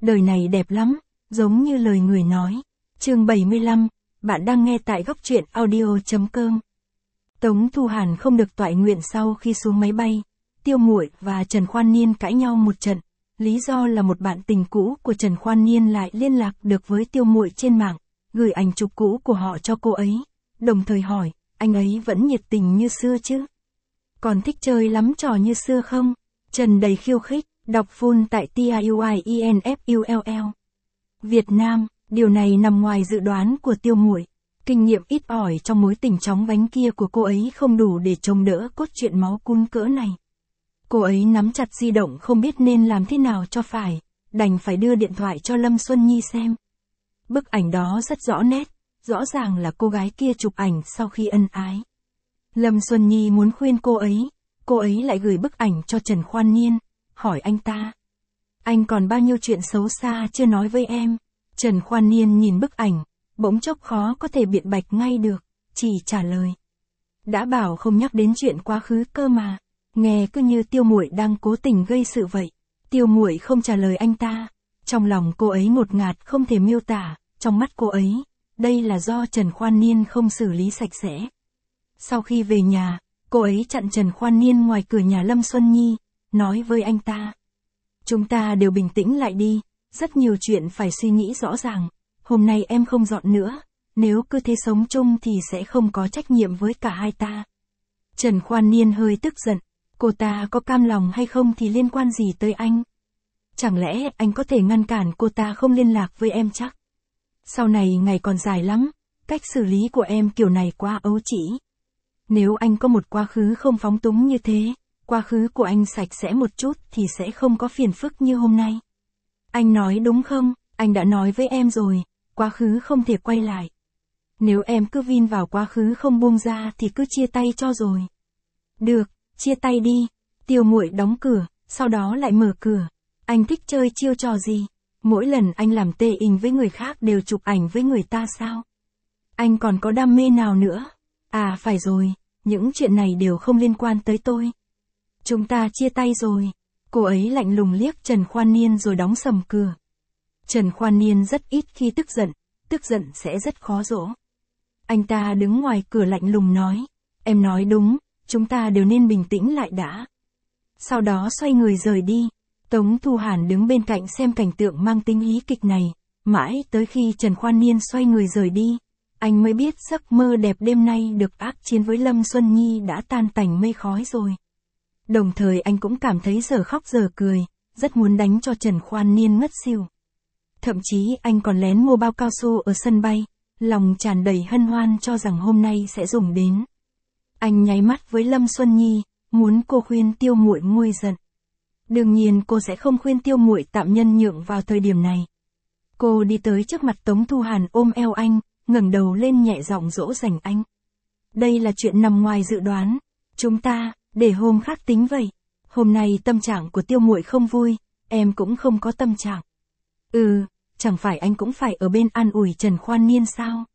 Đời này đẹp lắm, giống như lời người nói. Chương 75, bạn đang nghe tại góc truyện audio.com. Tống Thu Hàn không được toại nguyện sau khi xuống máy bay. Tiêu Muội và Trần Khoan Niên cãi nhau một trận. Lý do là một bạn tình cũ của Trần Khoan Niên lại liên lạc được với Tiêu Muội trên mạng, gửi ảnh chụp cũ của họ cho cô ấy, đồng thời hỏi, anh ấy vẫn nhiệt tình như xưa chứ? Còn thích chơi lắm trò như xưa không? Trần đầy khiêu khích, đọc full tại TIUIENFULL. Việt Nam, điều này nằm ngoài dự đoán của Tiêu Muội. Kinh nghiệm ít ỏi trong mối tình chóng vánh kia của cô ấy không đủ để chống đỡ cốt truyện máu cún cỡ này. Cô ấy nắm chặt di động không biết nên làm thế nào cho phải, đành phải đưa điện thoại cho Lâm Xuân Nhi xem. Bức ảnh đó rất rõ nét, rõ ràng là cô gái kia chụp ảnh sau khi ân ái. Lâm Xuân Nhi muốn khuyên cô ấy lại gửi bức ảnh cho Trần Khoan Niên, hỏi anh ta. Anh còn bao nhiêu chuyện xấu xa chưa nói với em? Trần Khoan Niên nhìn bức ảnh, bỗng chốc khó có thể biện bạch ngay được, chỉ trả lời. Đã bảo không nhắc đến chuyện quá khứ cơ mà, nghe cứ như Tiêu Muội đang cố tình gây sự vậy. Tiêu Muội không trả lời anh ta, trong lòng cô ấy ngột ngạt không thể miêu tả, trong mắt cô ấy, đây là do Trần Khoan Niên không xử lý sạch sẽ. Sau khi về nhà, cô ấy chặn Trần Khoan Niên ngoài cửa nhà Lâm Xuân Nhi, nói với anh ta. Chúng ta đều bình tĩnh lại đi, rất nhiều chuyện phải suy nghĩ rõ ràng, hôm nay em không dọn nữa, nếu cứ thế sống chung thì sẽ không có trách nhiệm với cả hai ta. Trần Khoan Niên hơi tức giận, cô ta có cam lòng hay không thì liên quan gì tới anh? Chẳng lẽ anh có thể ngăn cản cô ta không liên lạc với em chắc? Sau này ngày còn dài lắm, cách xử lý của em kiểu này quá ấu trĩ. Nếu anh có một quá khứ không phóng túng như thế, quá khứ của anh sạch sẽ một chút thì sẽ không có phiền phức như hôm nay. Anh nói đúng không? Anh đã nói với em rồi, quá khứ không thể quay lại. Nếu em cứ vin vào quá khứ không buông ra thì cứ chia tay cho rồi. Được, chia tay đi. Tiêu Muội đóng cửa, sau đó lại mở cửa. Anh thích chơi chiêu trò gì? Mỗi lần anh làm tê ình với người khác đều chụp ảnh với người ta sao? Anh còn có đam mê nào nữa? À phải rồi, những chuyện này đều không liên quan tới tôi. Chúng ta chia tay rồi. Cô ấy lạnh lùng liếc Trần Khoan Niên rồi đóng sầm cửa. Trần Khoan Niên rất ít khi tức giận sẽ rất khó dỗ. Anh ta đứng ngoài cửa lạnh lùng nói, em nói đúng, chúng ta đều nên bình tĩnh lại đã. Sau đó xoay người rời đi. Tống Thu Hàn đứng bên cạnh xem cảnh tượng mang tính hí kịch này, mãi tới khi Trần Khoan Niên xoay người rời đi, anh mới biết giấc mơ đẹp đêm nay được ác chiến với Lâm Xuân Nhi đã tan tành mây khói rồi. Đồng thời anh cũng cảm thấy giờ khóc giờ cười, rất muốn đánh cho Trần Khoan Niên ngất xỉu. Thậm chí anh còn lén mua bao cao su ở sân bay, lòng tràn đầy hân hoan cho rằng hôm nay sẽ dùng đến. Anh nháy mắt với Lâm Xuân Nhi, muốn cô khuyên Tiêu Muội nguôi giận. Đương nhiên cô sẽ không khuyên Tiêu Muội tạm nhân nhượng vào thời điểm này. Cô đi tới trước mặt Tống Thu Hàn ôm eo anh, ngẩng đầu lên nhẹ giọng dỗ dành anh. Đây là chuyện nằm ngoài dự đoán, chúng ta, để hôm khác tính vậy. Hôm nay tâm trạng của Tiêu Muội không vui, em cũng không có tâm trạng. Chẳng phải anh cũng phải ở bên an ủi Trần Khoan Niên sao?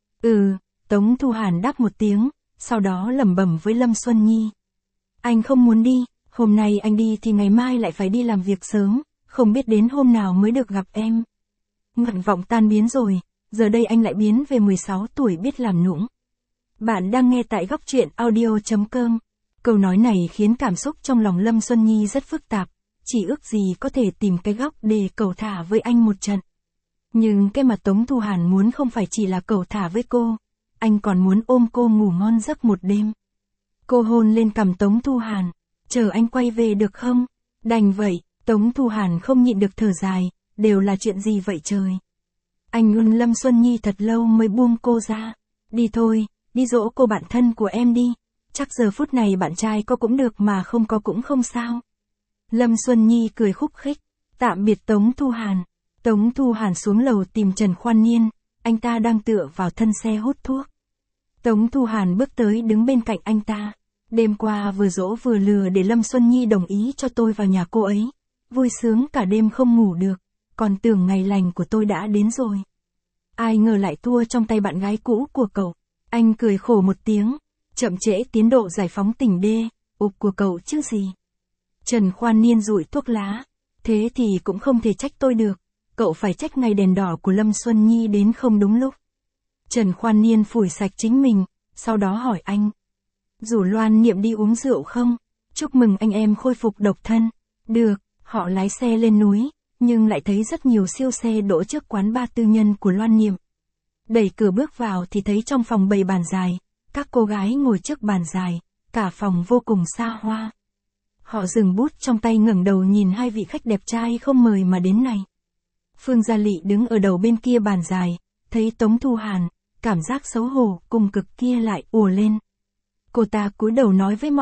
Tống Thu Hàn đáp một tiếng, sau đó lẩm bẩm với Lâm Xuân Nhi. Anh không muốn đi, hôm nay anh đi thì ngày mai lại phải đi làm việc sớm, không biết đến hôm nào mới được gặp em. Nguyện vọng tan biến rồi, giờ đây anh lại biến về 16 tuổi biết làm nũng. Bạn đang nghe tại góc truyện audio.com. Câu nói này khiến cảm xúc trong lòng Lâm Xuân Nhi rất phức tạp, chỉ ước gì có thể tìm cái góc để cầu thả với anh một trận. Nhưng cái mà Tống Thu Hàn muốn không phải chỉ là cầu thả với cô, anh còn muốn ôm cô ngủ ngon giấc một đêm. Cô hôn lên cằm Tống Thu Hàn, chờ anh quay về được không? Đành vậy, Tống Thu Hàn không nhịn được thở dài, đều là chuyện gì vậy trời? Anh ưn Lâm Xuân Nhi thật lâu mới buông cô ra. Đi thôi, đi dỗ cô bạn thân của em đi. Chắc giờ phút này bạn trai có cũng được mà không có cũng không sao. Lâm Xuân Nhi cười khúc khích, tạm biệt Tống Thu Hàn. Tống Thu Hàn xuống lầu tìm Trần Khoan Niên, anh ta đang tựa vào thân xe hút thuốc. Tống Thu Hàn bước tới đứng bên cạnh anh ta. Đêm qua vừa dỗ vừa lừa để Lâm Xuân Nhi đồng ý cho tôi vào nhà cô ấy. Vui sướng cả đêm không ngủ được, còn tưởng ngày lành của tôi đã đến rồi. Ai ngờ lại thua trong tay bạn gái cũ của cậu. Anh cười khổ một tiếng, chậm trễ tiến độ giải phóng tình đê, ục của cậu chứ gì. Trần Khoan Niên rụi thuốc lá, thế thì cũng không thể trách tôi được. cậu phải trách ngày đèn đỏ của Lâm Xuân Nhi đến không đúng lúc. Trần Khoan Niên phủi sạch chính mình, sau đó hỏi anh. Rủ Loan Niệm đi uống rượu không? Chúc mừng anh em khôi phục độc thân. Được, họ lái xe lên núi, nhưng lại thấy rất nhiều siêu xe đỗ trước quán bar tư nhân của Loan Niệm. Đẩy cửa bước vào thì thấy trong phòng bày bàn dài, các cô gái ngồi trước bàn dài, cả phòng vô cùng xa hoa. Họ dừng bút trong tay ngẩng đầu nhìn hai vị khách đẹp trai không mời mà đến này. Phương Gia Lị đứng ở đầu bên kia bàn dài, thấy Tống Thu Hàn, cảm giác xấu hổ cùng cực kia lại ùa lên. Cô ta cúi đầu nói với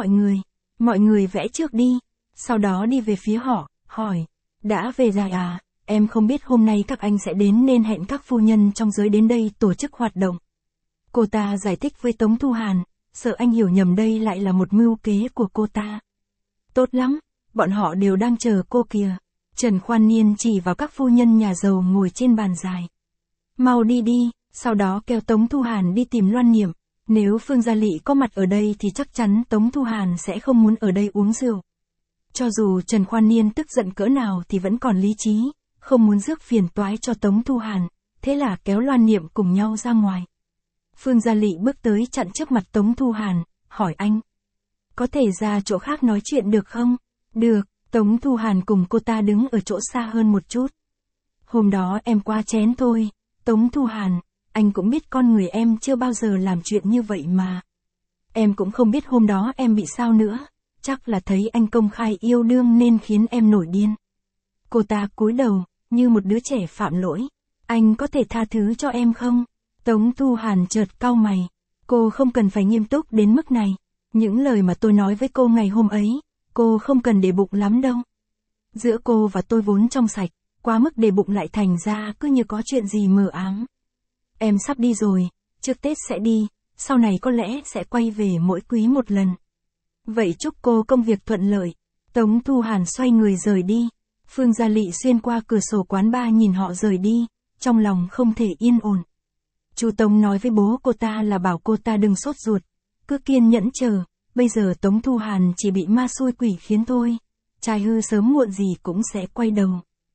mọi người vẽ trước đi, sau đó đi về phía họ, hỏi, đã về rồi à, em không biết hôm nay các anh sẽ đến nên hẹn các phu nhân trong giới đến đây tổ chức hoạt động. Cô ta giải thích với Tống Thu Hàn, sợ anh hiểu nhầm đây lại là một mưu kế của cô ta. Tốt lắm, bọn họ đều đang chờ cô kìa. Trần Khoan Niên chỉ vào các phu nhân nhà giàu ngồi trên bàn dài. Mau đi đi, sau đó kéo Tống Thu Hàn đi tìm Loan Niệm. Nếu Phương Gia Lị có mặt ở đây thì chắc chắn Tống Thu Hàn sẽ không muốn ở đây uống rượu. Cho dù Trần Khoan Niên tức giận cỡ nào thì vẫn còn lý trí, không muốn rước phiền toái cho Tống Thu Hàn, thế là kéo Loan Niệm cùng nhau ra ngoài. Phương Gia Lị bước tới chặn trước mặt Tống Thu Hàn, hỏi anh. Có thể ra chỗ khác nói chuyện được không? Được, Tống Thu Hàn cùng cô ta đứng ở chỗ xa hơn một chút. Hôm đó em qua chén thôi, Tống Thu Hàn, anh cũng biết con người em chưa bao giờ làm chuyện như vậy mà. Em cũng không biết hôm đó em bị sao nữa, chắc là thấy anh công khai yêu đương nên khiến em nổi điên. Cô ta cúi đầu, như một đứa trẻ phạm lỗi. Anh có thể tha thứ cho em không? Tống Thu Hàn chợt cau mày. Cô không cần phải nghiêm túc đến mức này. Những lời mà tôi nói với cô ngày hôm ấy, cô không cần để bụng lắm đâu. Giữa cô và tôi vốn trong sạch, quá mức để bụng lại thành ra cứ như có chuyện gì mờ ám. Em sắp đi rồi, trước Tết sẽ đi, sau này có lẽ sẽ quay về mỗi quý một lần. Vậy chúc cô công việc thuận lợi. Tống Thu Hàn xoay người rời đi. Phương Gia Lị xuyên qua cửa sổ quán bar nhìn họ rời đi, trong lòng không thể yên ổn. Chú Tống nói với bố cô ta là bảo cô ta đừng sốt ruột, cứ kiên nhẫn chờ, bây giờ Tống Thu Hàn chỉ bị ma xui quỷ khiến thôi, trai hư sớm muộn gì cũng sẽ quay đầu.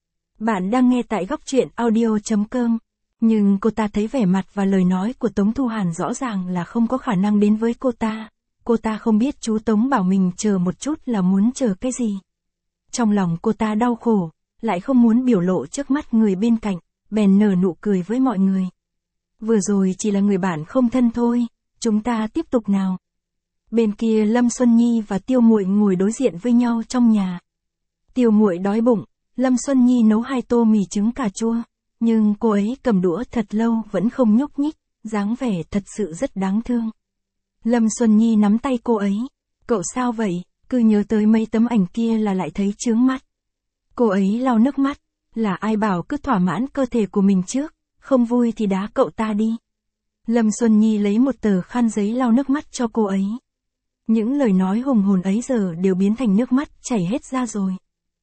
Bạn đang nghe tại góc truyện audio.com, nhưng cô ta thấy vẻ mặt và lời nói của Tống Thu Hàn rõ ràng là không có khả năng đến với cô ta không biết chú Tống bảo mình chờ một chút là muốn chờ cái gì. Trong lòng cô ta đau khổ, lại không muốn biểu lộ trước mắt người bên cạnh, bèn nở nụ cười với mọi người. Vừa rồi chỉ là người bạn không thân thôi, chúng ta tiếp tục nào. Bên kia Lâm Xuân Nhi và Tiêu Muội ngồi đối diện với nhau trong nhà. Tiêu Muội đói bụng, Lâm Xuân Nhi nấu 2 tô mì trứng cà chua, nhưng cô ấy cầm đũa thật lâu vẫn không nhúc nhích, dáng vẻ thật sự rất đáng thương. Lâm Xuân Nhi nắm tay cô ấy. Cậu sao vậy, cứ nhớ tới mấy tấm ảnh kia là lại thấy chướng mắt. Cô ấy lau nước mắt, là ai bảo cứ thỏa mãn cơ thể của mình trước, không vui thì đá cậu ta đi. Lâm Xuân Nhi lấy một tờ khăn giấy lau nước mắt cho cô ấy. Những lời nói hùng hồn ấy giờ đều biến thành nước mắt chảy hết ra rồi.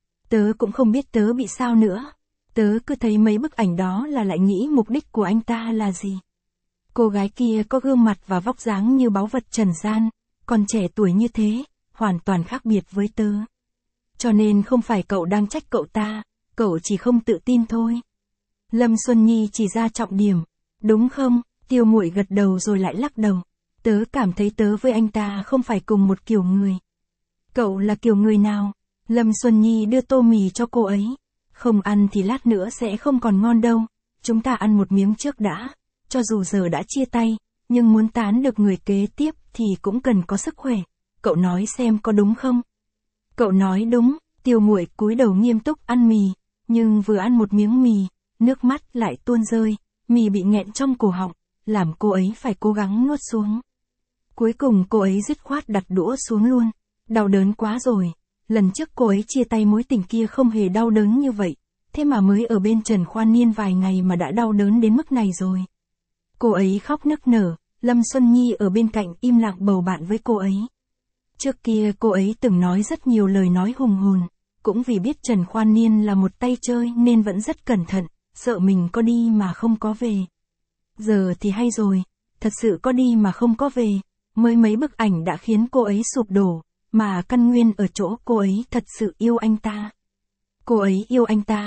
Tớ cũng không biết tớ bị sao nữa. Tớ cứ thấy mấy bức ảnh đó là lại nghĩ mục đích của anh ta là gì. Cô gái kia có gương mặt và vóc dáng như báu vật trần gian, còn trẻ tuổi như thế, hoàn toàn khác biệt với tớ. Cho nên không phải cậu đang trách cậu ta, cậu chỉ không tự tin thôi. Lâm Xuân Nhi chỉ ra trọng điểm. Đúng không? Tiêu Muội gật đầu rồi lại lắc đầu. Tớ cảm thấy tớ với anh ta không phải cùng một kiểu người. Cậu là kiểu người nào? Lâm Xuân Nhi đưa tô mì cho cô ấy. Không ăn thì lát nữa sẽ không còn ngon đâu. Chúng ta ăn một miếng trước đã. Cho dù giờ đã chia tay, nhưng muốn tán được người kế tiếp thì cũng cần có sức khỏe. Cậu nói xem có đúng không? Cậu nói đúng. Tiêu Muội cúi đầu nghiêm túc ăn mì, nhưng vừa ăn một miếng mì, nước mắt lại tuôn rơi, mì bị nghẹn trong cổ họng, làm cô ấy phải cố gắng nuốt xuống. Cuối cùng cô ấy dứt khoát đặt đũa xuống luôn. Đau đớn quá rồi. Lần trước cô ấy chia tay mối tình kia không hề đau đớn như vậy, thế mà mới ở bên Trần Khoan Niên vài ngày mà đã đau đớn đến mức này rồi. Cô ấy khóc nức nở, Lâm Xuân Nhi ở bên cạnh im lặng bầu bạn với cô ấy. Trước kia cô ấy từng nói rất nhiều lời nói hùng hồn, cũng vì biết Trần Khoan Niên là một tay chơi nên vẫn rất cẩn thận, sợ mình có đi mà không có về. Giờ thì hay rồi, thật sự có đi mà không có về, mới mấy bức ảnh đã khiến cô ấy sụp đổ, mà căn nguyên ở chỗ cô ấy thật sự yêu anh ta. Cô ấy yêu anh ta,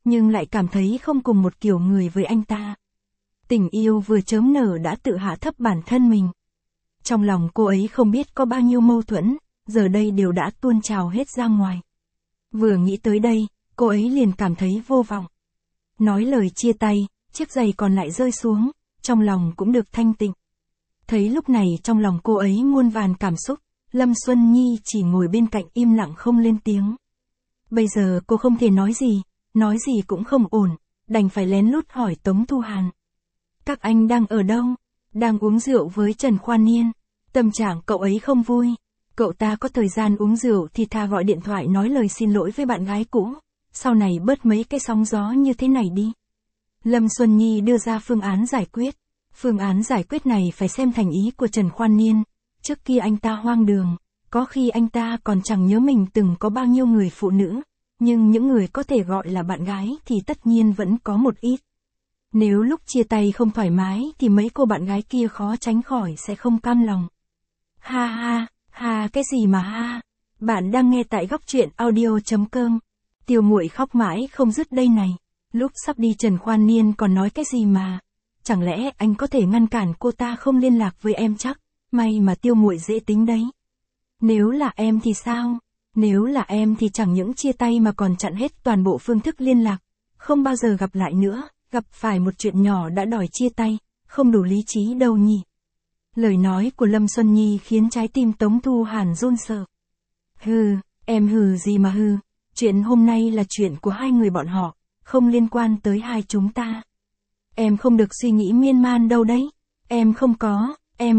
nhưng lại cảm thấy không cùng một kiểu người với anh ta. Tình yêu vừa chớm nở đã tự hạ thấp bản thân mình. Trong lòng cô ấy không biết có bao nhiêu mâu thuẫn, giờ đây đều đã tuôn trào hết ra ngoài. Vừa nghĩ tới đây, cô ấy liền cảm thấy vô vọng. Nói lời chia tay, chiếc giày còn lại rơi xuống, trong lòng cũng được thanh tịnh. Thấy lúc này trong lòng cô ấy muôn vàn cảm xúc, Lâm Xuân Nhi chỉ ngồi bên cạnh im lặng không lên tiếng. Bây giờ cô không thể nói gì cũng không ổn, đành phải lén lút hỏi Tống Thu Hàn. Các anh đang ở đâu? Đang uống rượu với Trần Khoan Niên. Tâm trạng cậu ấy không vui. Cậu ta có thời gian uống rượu thì thà gọi điện thoại nói lời xin lỗi với bạn gái cũ. Sau này bớt mấy cái sóng gió như thế này đi. Lâm Xuân Nhi đưa ra phương án giải quyết. Phương án giải quyết này phải xem thành ý của Trần Khoan Niên. Trước kia anh ta hoang đường. Có khi anh ta còn chẳng nhớ mình từng có bao nhiêu người phụ nữ. Nhưng những người có thể gọi là bạn gái thì tất nhiên vẫn có một ít. Nếu lúc chia tay không thoải mái thì mấy cô bạn gái kia khó tránh khỏi sẽ không cam lòng. Ha ha, ha cái gì mà ha. Bạn đang nghe tại góc truyện audio.com. Tiêu Muội khóc mãi không dứt đây này. Lúc sắp đi Trần Khoan Niên còn nói cái gì mà. Chẳng lẽ anh có thể ngăn cản cô ta không liên lạc với em chắc. May mà Tiêu Muội dễ tính đấy. Nếu là em thì sao? Nếu là em thì chẳng những chia tay mà còn chặn hết toàn bộ phương thức liên lạc. Không bao giờ gặp lại nữa. Gặp phải một chuyện nhỏ đã đòi chia tay, không đủ lý trí đâu nhỉ. Lời nói của Lâm Xuân Nhi khiến trái tim Tống Thu Hàn run sợ. Hừ, em hừ gì mà hừ, chuyện hôm nay là chuyện của hai người bọn họ, không liên quan tới hai chúng ta. Em không được suy nghĩ miên man đâu đấy, em không có,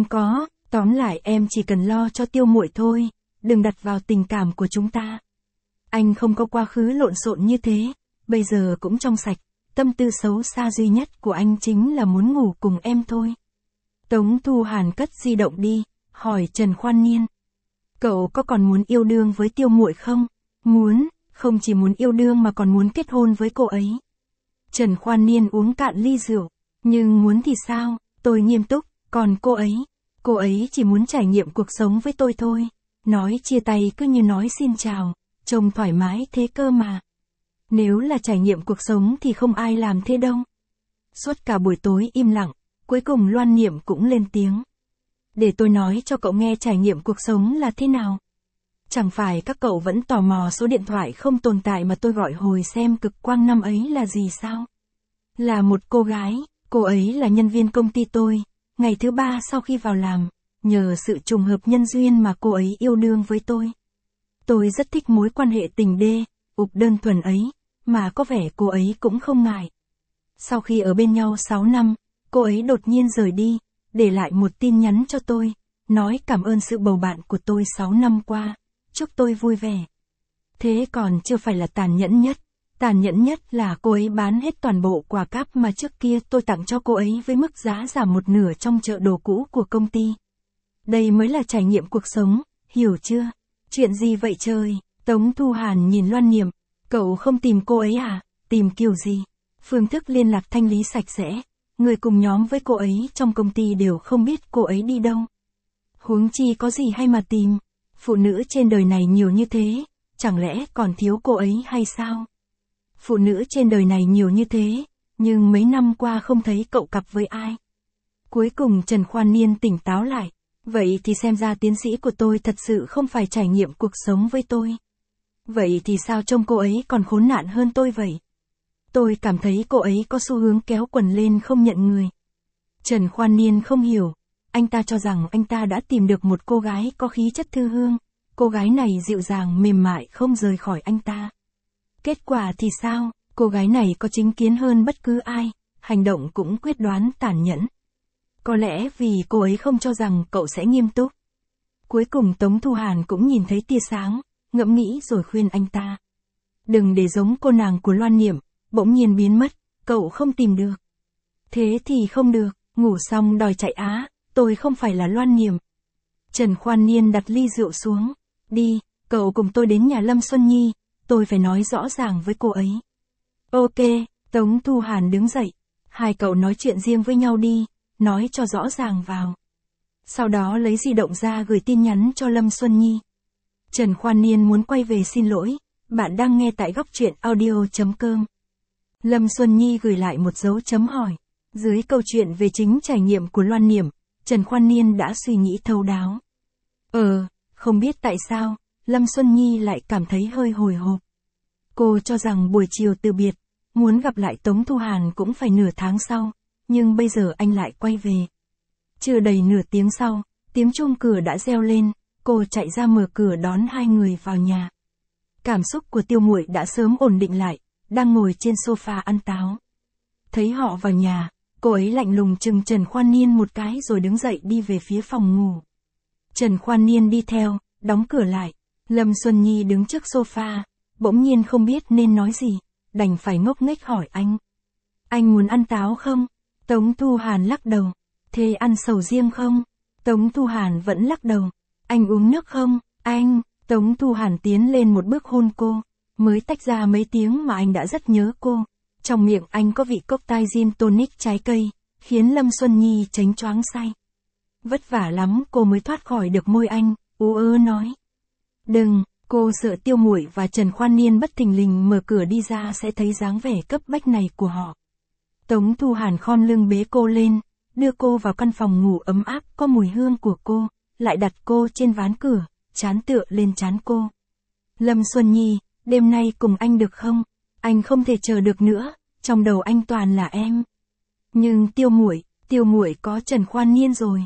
tóm lại em chỉ cần lo cho Tiêu Muội thôi, đừng đặt vào tình cảm của chúng ta. Anh không có quá khứ lộn xộn như thế, bây giờ cũng trong sạch. Tâm tư xấu xa duy nhất của anh chính là muốn ngủ cùng em thôi. Tống Thu Hàn cất di động đi, hỏi Trần Khoan Niên. Cậu có còn muốn yêu đương với Tiêu Muội không? Muốn, không chỉ muốn yêu đương mà còn muốn kết hôn với cô ấy. Trần Khoan Niên uống cạn ly rượu. Nhưng muốn thì sao, tôi nghiêm túc, còn cô ấy chỉ muốn trải nghiệm cuộc sống với tôi thôi. Nói chia tay cứ như nói xin chào, trông thoải mái thế cơ mà. Nếu là trải nghiệm cuộc sống thì không ai làm thế đâu. Suốt cả buổi tối im lặng, cuối cùng Loan Niệm cũng lên tiếng. Để tôi nói cho cậu nghe trải nghiệm cuộc sống là thế nào. Chẳng phải các cậu vẫn tò mò số điện thoại không tồn tại mà tôi gọi hồi xem cực quang năm ấy là gì sao? Là một cô gái, cô ấy là nhân viên công ty tôi. Ngày thứ 3 sau khi vào làm, nhờ sự trùng hợp nhân duyên mà cô ấy yêu đương với tôi. Tôi rất thích mối quan hệ tình đê, đơn thuần ấy. Mà có vẻ cô ấy cũng không ngại. Sau khi ở bên nhau 6 năm, cô ấy đột nhiên rời đi, để lại một tin nhắn cho tôi, nói cảm ơn sự bầu bạn của tôi 6 năm qua, chúc tôi vui vẻ. Thế còn chưa phải là tàn nhẫn nhất là cô ấy bán hết toàn bộ quà cáp mà trước kia tôi tặng cho cô ấy với mức giá giảm một nửa trong chợ đồ cũ của công ty. Đây mới là trải nghiệm cuộc sống, hiểu chưa? Chuyện gì vậy trời? Tống Thu Hàn nhìn Loan Niệm. Cậu không tìm cô ấy à? Tìm kiểu gì? Phương thức liên lạc thanh lý sạch sẽ. Người cùng nhóm với cô ấy trong công ty đều không biết cô ấy đi đâu. Huống chi có gì hay mà tìm. Phụ nữ trên đời này nhiều như thế, chẳng lẽ còn thiếu cô ấy hay sao? Phụ nữ trên đời này nhiều như thế, nhưng mấy năm qua không thấy cậu cặp với ai. Cuối cùng Trần Khoan Niên tỉnh táo lại. Vậy thì xem ra tiến sĩ của tôi thật sự không phải trải nghiệm cuộc sống với tôi. Vậy thì sao trông cô ấy còn khốn nạn hơn tôi vậy? Tôi cảm thấy cô ấy có xu hướng kéo quần lên không nhận người. Trần Khoan Niên không hiểu. Anh ta cho rằng anh ta đã tìm được một cô gái có khí chất thư hương. Cô gái này dịu dàng mềm mại không rời khỏi anh ta. Kết quả thì sao? Cô gái này có chính kiến hơn bất cứ ai. Hành động cũng quyết đoán tàn nhẫn. Có lẽ vì cô ấy không cho rằng cậu sẽ nghiêm túc. Cuối cùng Tống Thu Hàn cũng nhìn thấy tia sáng. Ngẫm nghĩ rồi khuyên anh ta. Đừng để giống cô nàng của Loan Niệm, bỗng nhiên biến mất, cậu không tìm được. Thế thì không được, ngủ xong đòi chạy á, tôi không phải là Loan Niệm. Trần Khoan Niên đặt ly rượu xuống. Đi, cậu cùng tôi đến nhà Lâm Xuân Nhi, tôi phải nói rõ ràng với cô ấy. Ok, Tống Thu Hàn đứng dậy. Hai cậu nói chuyện riêng với nhau đi, nói cho rõ ràng vào. Sau đó lấy di động ra gửi tin nhắn cho Lâm Xuân Nhi. Trần Khoan Niên muốn quay về xin lỗi, bạn đang nghe tại góc truyện audio.com. Lâm Xuân Nhi gửi lại một dấu chấm hỏi. Dưới câu chuyện về chính trải nghiệm của Loan Niệm, Trần Khoan Niên đã suy nghĩ thấu đáo. Không biết tại sao, Lâm Xuân Nhi lại cảm thấy hơi hồi hộp. Cô cho rằng buổi chiều từ biệt, muốn gặp lại Tống Thu Hàn cũng phải nửa tháng sau, nhưng bây giờ anh lại quay về. Chưa đầy nửa tiếng sau, tiếng chuông cửa đã reo lên, cô chạy ra mở cửa đón hai người vào nhà. Cảm xúc của Tiêu Muội đã sớm ổn định lại, đang ngồi trên sofa ăn táo. Thấy họ vào nhà, cô ấy lạnh lùng chừng Trần Khoan Niên một cái rồi đứng dậy đi về phía phòng ngủ. Trần Khoan Niên đi theo, đóng cửa lại. Lâm Xuân Nhi đứng trước sofa, bỗng nhiên không biết nên nói gì, đành phải ngốc nghếch hỏi anh. Anh muốn ăn táo không? Tống Thu Hàn lắc đầu. Thế ăn sầu riêng không? Tống Thu Hàn vẫn lắc đầu. Anh uống nước không? Anh, Tống Thu Hàn tiến lên một bước hôn cô. Mới tách ra mấy tiếng mà anh đã rất nhớ cô. Trong miệng anh có vị cocktail gin tonic trái cây, khiến Lâm Xuân Nhi chánh choáng say. Vất vả lắm cô mới thoát khỏi được môi anh, ú ớ nói. Đừng, cô sợ Tiêu Muội và Trần Khoan Niên bất thình lình mở cửa đi ra sẽ thấy dáng vẻ cấp bách này của họ. Tống Thu Hàn khom lưng bế cô lên, đưa cô vào căn phòng ngủ ấm áp có mùi hương của cô, lại đặt cô trên ván cửa, trán tựa lên trán cô. Lâm Xuân Nhi, đêm nay cùng anh được không? Anh không thể chờ được nữa, trong đầu anh toàn là em. Nhưng Tiêu Muội có Trần Khoan Niên rồi.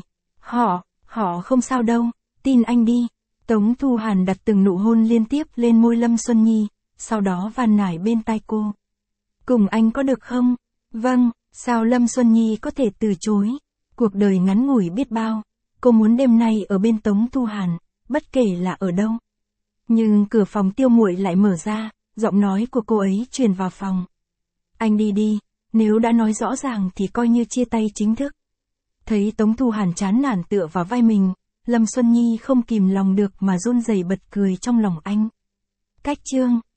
Họ không sao đâu, tin anh đi. Tống Thu Hàn đặt từng nụ hôn liên tiếp lên môi Lâm Xuân Nhi, sau đó van nài bên tai cô. Cùng anh có được không? Vâng, sao Lâm Xuân Nhi có thể từ chối? Cuộc đời ngắn ngủi biết bao, cô muốn đêm nay ở bên Tống Thu Hàn, bất kể là ở đâu. Nhưng cửa phòng Tiêu Muội lại mở ra, giọng nói của cô ấy truyền vào phòng. Anh đi đi, nếu đã nói rõ ràng thì coi như chia tay chính thức. Thấy Tống Thu Hàn chán nản tựa vào vai mình, Lâm Xuân Nhi không kìm lòng được mà run rẩy bật cười trong lòng anh. Cách chương